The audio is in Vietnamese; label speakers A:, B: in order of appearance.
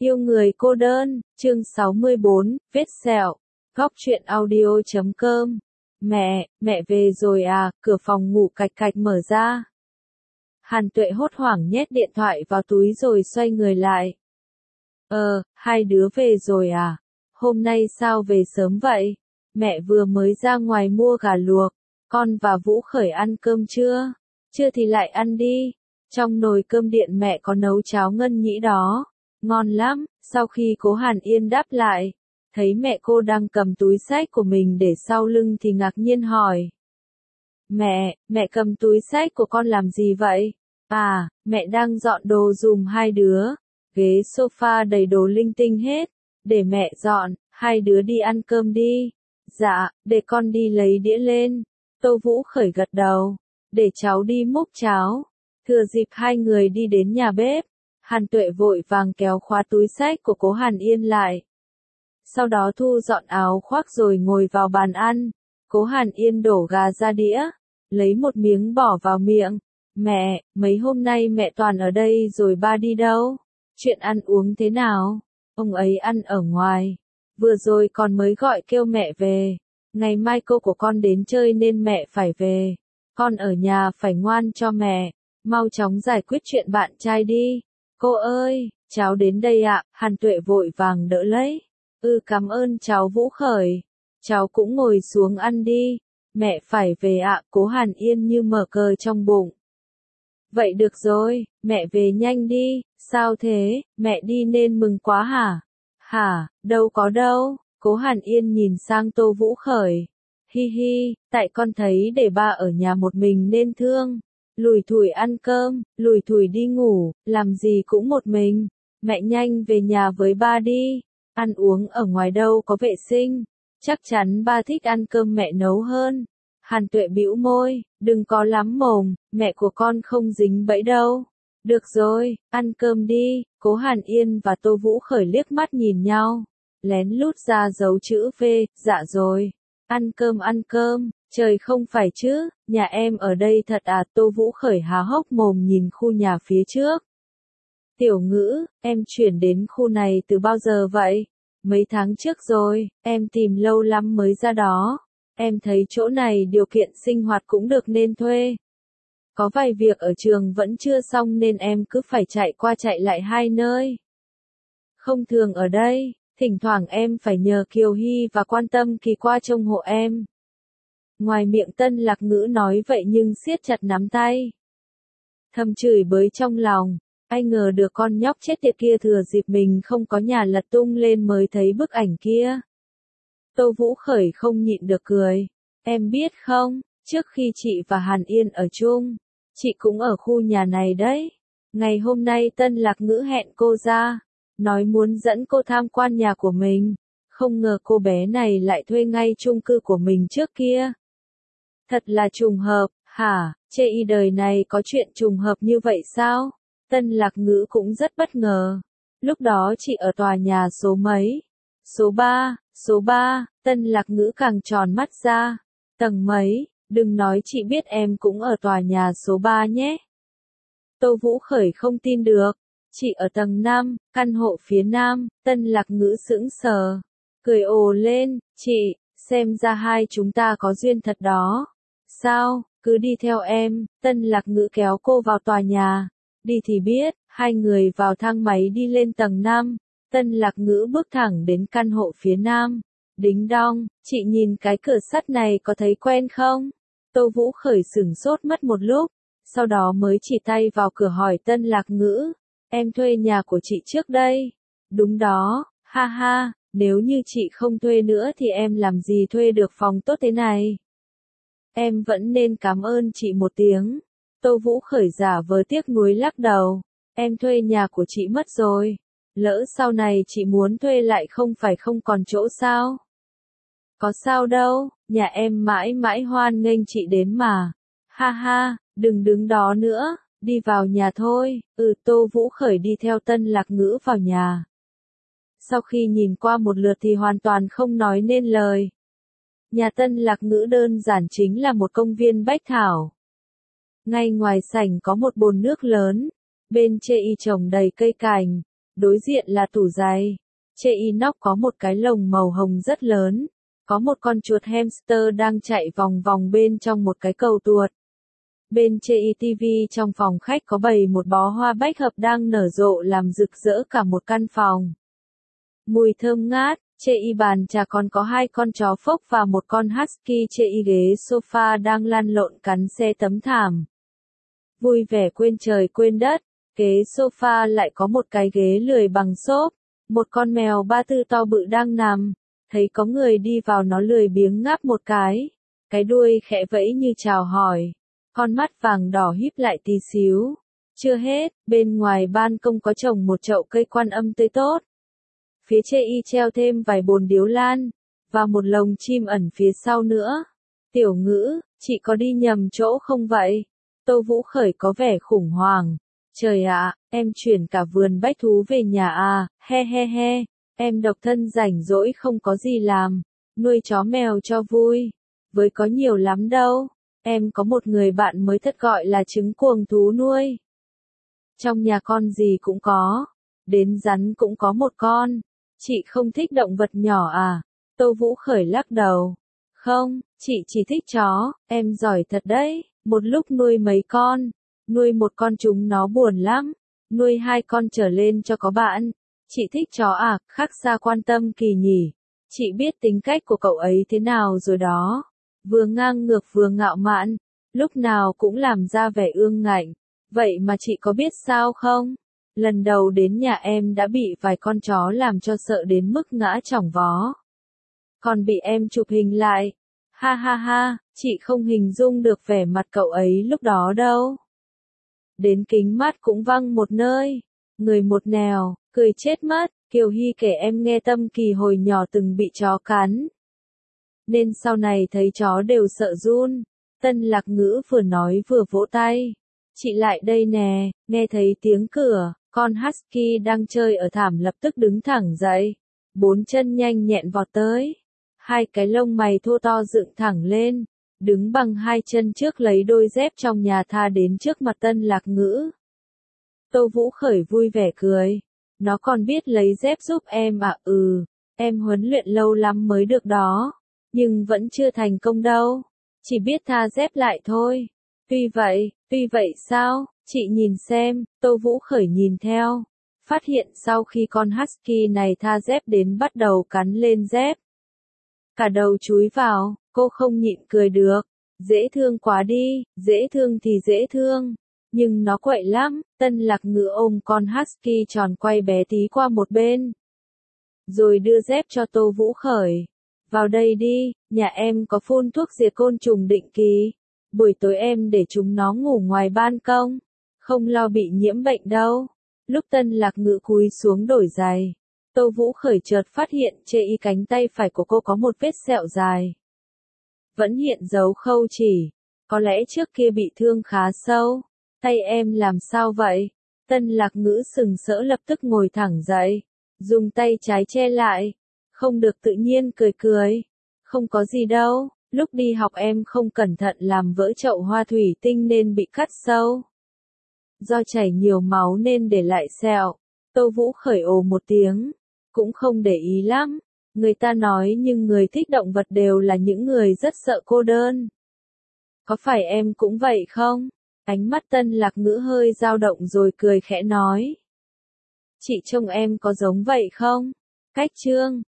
A: Yêu người cô đơn, chương 64, vết sẹo, góc truyện audio.com. Mẹ về rồi à, cửa phòng ngủ cạch cạch mở ra. Hàn Tuệ hốt hoảng nhét điện thoại vào túi rồi xoay người lại. Hai đứa về rồi à? Hôm nay sao về sớm vậy? Mẹ vừa mới ra ngoài mua gà luộc, con và Vũ Khởi ăn cơm chưa? Chưa thì lại ăn đi. Trong nồi cơm điện mẹ có nấu cháo ngân nhĩ đó. Ngon lắm. Sau khi Cố Hàn Yên đáp lại, thấy mẹ cô đang cầm túi xách của mình để sau lưng thì ngạc nhiên hỏi. Mẹ cầm túi xách của con làm gì vậy? À, mẹ đang dọn đồ giùm hai đứa. Ghế sofa đầy đồ linh tinh hết. Để mẹ dọn, hai đứa đi ăn cơm đi. Dạ, để con đi lấy đĩa lên. Tô Vũ Khởi gật đầu. Để cháu đi múc cháo. Thừa dịp hai người đi đến nhà bếp, Hàn Tuệ vội vàng kéo khóa túi xách của Cố Hàn Yên lại. Sau đó thu dọn áo khoác rồi ngồi vào bàn ăn. Cố Hàn Yên đổ gà ra đĩa, lấy một miếng bỏ vào miệng. Mẹ, mấy hôm nay mẹ toàn ở đây rồi ba đi đâu? Chuyện ăn uống thế nào? Ông ấy ăn ở ngoài. Vừa rồi con mới gọi kêu mẹ về. Ngày mai cô của con đến chơi nên mẹ phải về. Con ở nhà phải ngoan cho mẹ. Mau chóng giải quyết chuyện bạn trai đi. Cô ơi, cháu đến đây ạ. Hàn Tuệ vội vàng đỡ lấy. Cảm ơn cháu Vũ Khởi. Cháu cũng ngồi xuống ăn đi. Mẹ phải về ạ. Cố Hàn Yên như mở cờ trong bụng. Vậy được rồi, mẹ về nhanh đi. Sao thế, mẹ đi nên mừng quá hả? Hả, đâu có đâu. Cố Hàn Yên nhìn sang Tô Vũ Khởi. Hi hi, tại con thấy để ba ở nhà một mình nên thương. Lủi thủi ăn cơm, lủi thủi đi ngủ, làm gì cũng một mình. Mẹ nhanh về nhà với ba đi. Ăn uống ở ngoài đâu có vệ sinh. Chắc chắn ba thích ăn cơm mẹ nấu hơn. Hàn Tuệ bĩu môi, đừng có lắm mồm, mẹ của con không dính bẫy đâu. Được rồi, ăn cơm đi. Cố Hàn Yên và Tô Vũ Khởi liếc mắt nhìn nhau. Lén lút ra dấu chữ V, dạ rồi. Ăn cơm, trời không phải chứ, nhà em ở đây thật à? Tô Vũ Khởi há hốc mồm nhìn khu nhà phía trước. Tiểu Ngữ, em chuyển đến khu này từ bao giờ vậy? Mấy tháng trước rồi, em tìm lâu lắm mới ra đó. Em thấy chỗ này điều kiện sinh hoạt cũng được nên thuê. Có vài việc ở trường vẫn chưa xong nên em cứ phải chạy qua chạy lại hai nơi. Không thường ở đây, thỉnh thoảng em phải nhờ Kiều Hy và Quan Tâm Kỳ qua trông hộ em. Ngoài miệng Tân Lạc Ngữ nói vậy nhưng siết chặt nắm tay. Thầm chửi bới trong lòng, ai ngờ được con nhóc chết tiệt kia thừa dịp mình không có nhà lật tung lên mới thấy bức ảnh kia. Tô Vũ Khởi không nhịn được cười. Em biết không, trước khi chị và Hàn Yên ở chung, chị cũng ở khu nhà này đấy. Ngày hôm nay Tân Lạc Ngữ hẹn cô ra, nói muốn dẫn cô tham quan nhà của mình. Không ngờ cô bé này lại thuê ngay chung cư của mình trước kia. Thật là trùng hợp, hả? Chê y đời này có chuyện trùng hợp như vậy sao? Tân Lạc Ngữ cũng rất bất ngờ. Lúc đó chị ở tòa nhà số mấy? Số 3, Tân Lạc Ngữ càng tròn mắt ra. Tầng mấy? Đừng nói chị biết em cũng ở tòa nhà số 3 nhé. Tô Vũ Khởi không tin được. Chị ở tầng 5, căn hộ phía nam. Tân Lạc Ngữ sững sờ. Cười ồ lên, chị, xem ra hai chúng ta có duyên thật đó. Sao, cứ đi theo em. Tân Lạc Ngữ kéo cô vào tòa nhà. Đi thì biết, hai người vào thang máy đi lên tầng 5. Tân Lạc Ngữ bước thẳng đến căn hộ phía nam. Đính đong, chị nhìn cái cửa sắt này có thấy quen không? Tô Vũ Khởi sửng sốt mất một lúc, sau đó mới chỉ tay vào cửa hỏi Tân Lạc Ngữ. Em thuê nhà của chị trước đây. Đúng đó, ha ha, nếu như chị không thuê nữa thì em làm gì thuê được phòng tốt thế này? Em vẫn nên cảm ơn chị một tiếng. Tô Vũ Khởi giả vờ tiếc nuối lắc đầu. Em thuê nhà của chị mất rồi. Lỡ sau này chị muốn thuê lại không phải không còn chỗ sao? Có sao đâu, nhà em mãi mãi hoan nghênh chị đến mà. Ha ha, đừng đứng đó nữa, đi vào nhà thôi. Tô Vũ Khởi đi theo Tân Lạc Ngữ vào nhà. Sau khi nhìn qua một lượt thì hoàn toàn không nói nên lời. Nhà Tân Lạc Ngữ đơn giản chính là một công viên bách thảo. Ngay ngoài sảnh có một bồn nước lớn, bên chê y trồng đầy cây cảnh. Đối diện là tủ giày. Trên inox có một cái lồng màu hồng rất lớn. Có một con chuột hamster đang chạy vòng vòng bên trong một cái cầu tuột. Bên trên TV trong phòng khách có bày một bó hoa bách hợp đang nở rộ làm rực rỡ cả một căn phòng. Mùi thơm ngát, trên bàn trà còn có 2 con chó phốc và một con husky trên ghế sofa đang lăn lộn cắn xe tấm thảm. Vui vẻ quên trời quên đất, ghế sofa lại có một cái ghế lười bằng xốp, một con mèo ba tư to bự đang nằm, thấy có người đi vào nó lười biếng ngáp một cái đuôi khẽ vẫy như chào hỏi, con mắt vàng đỏ híp lại tí xíu. Chưa hết, bên ngoài ban công có trồng một chậu cây quan âm tươi tốt. Phía trên treo thêm vài bồn điếu lan, và một lồng chim ẩn phía sau nữa. Tiểu Ngữ, chị có đi nhầm chỗ không vậy? Tô Vũ Khởi có vẻ khủng hoảng. Trời ạ, em chuyển cả vườn bách thú về nhà à, he he he, em độc thân rảnh rỗi không có gì làm, nuôi chó mèo cho vui, với có nhiều lắm đâu, em có một người bạn mới thật gọi là trứng cuồng thú nuôi. Trong nhà con gì cũng có, đến rắn cũng có một con, chị không thích động vật nhỏ à? Tô Vũ Khởi lắc đầu. Không, chị chỉ thích chó, em giỏi thật đấy, một lúc nuôi mấy con. Nuôi một con chúng nó buồn lắm, nuôi 2 con trở lên cho có bạn. Chị thích chó à, khác xa quan tâm kỳ nhỉ. Chị biết tính cách của cậu ấy thế nào rồi đó. Vừa ngang ngược vừa ngạo mạn, lúc nào cũng làm ra vẻ ương ngạnh. Vậy mà chị có biết sao không? Lần đầu đến nhà em đã bị vài con chó làm cho sợ đến mức ngã chỏng vó. Còn bị em chụp hình lại. Ha ha ha, chị không hình dung được vẻ mặt cậu ấy lúc đó đâu. Đến kính mắt cũng văng một nơi, người một nẻo, cười chết mất. Kiều Hy kể em nghe Tâm Kỳ hồi nhỏ từng bị chó cắn, nên sau này thấy chó đều sợ run. Tân Lạc Ngữ vừa nói vừa vỗ tay. Chị lại đây nè, nghe thấy tiếng cửa, con husky đang chơi ở thảm lập tức đứng thẳng dậy, 4 chân nhanh nhẹn vọt tới. 2 cái lông mày thô to dựng thẳng lên, đứng bằng 2 chân trước lấy đôi dép trong nhà tha đến trước mặt Tân Lạc Ngữ. Tô Vũ Khởi vui vẻ cười. Nó còn biết lấy dép giúp em à? Em huấn luyện lâu lắm mới được đó, nhưng vẫn chưa thành công đâu, chỉ biết tha dép lại thôi. Tuy vậy sao? Chị nhìn xem. Tô Vũ Khởi nhìn theo, phát hiện sau khi con husky này tha dép đến bắt đầu cắn lên dép. Cả đầu chúi vào, cô không nhịn cười được. Dễ thương quá đi, dễ thương thì dễ thương, nhưng nó quậy lắm. Tân Lạc Ngữ ôm con husky tròn quay bé tí qua một bên, rồi đưa dép cho Tô Vũ Khởi. Vào đây đi, nhà em có phun thuốc diệt côn trùng định kỳ. Buổi tối em để chúng nó ngủ ngoài ban công, không lo bị nhiễm bệnh đâu. Lúc Tân Lạc Ngữ cúi xuống đổi giày, Tô Vũ Khởi chợt phát hiện trên cánh tay phải của cô có một vết sẹo dài. Vẫn hiện dấu khâu chỉ, có lẽ trước kia bị thương khá sâu. Tay em làm sao vậy? Tân Lạc Ngữ sừng sỡ lập tức ngồi thẳng dậy, dùng tay trái che lại, không được tự nhiên cười cười. Không có gì đâu, lúc đi học em không cẩn thận làm vỡ chậu hoa thủy tinh nên bị cắt sâu. Do chảy nhiều máu nên để lại sẹo. Tô Vũ Khởi ồ một tiếng, cũng không để ý lắm. Người ta nói nhưng người thích động vật đều là những người rất sợ cô đơn. Có phải em cũng vậy không? Ánh mắt Tân Lạc Ngữ hơi dao động rồi cười khẽ nói. Chị trông em có giống vậy không? Cách chương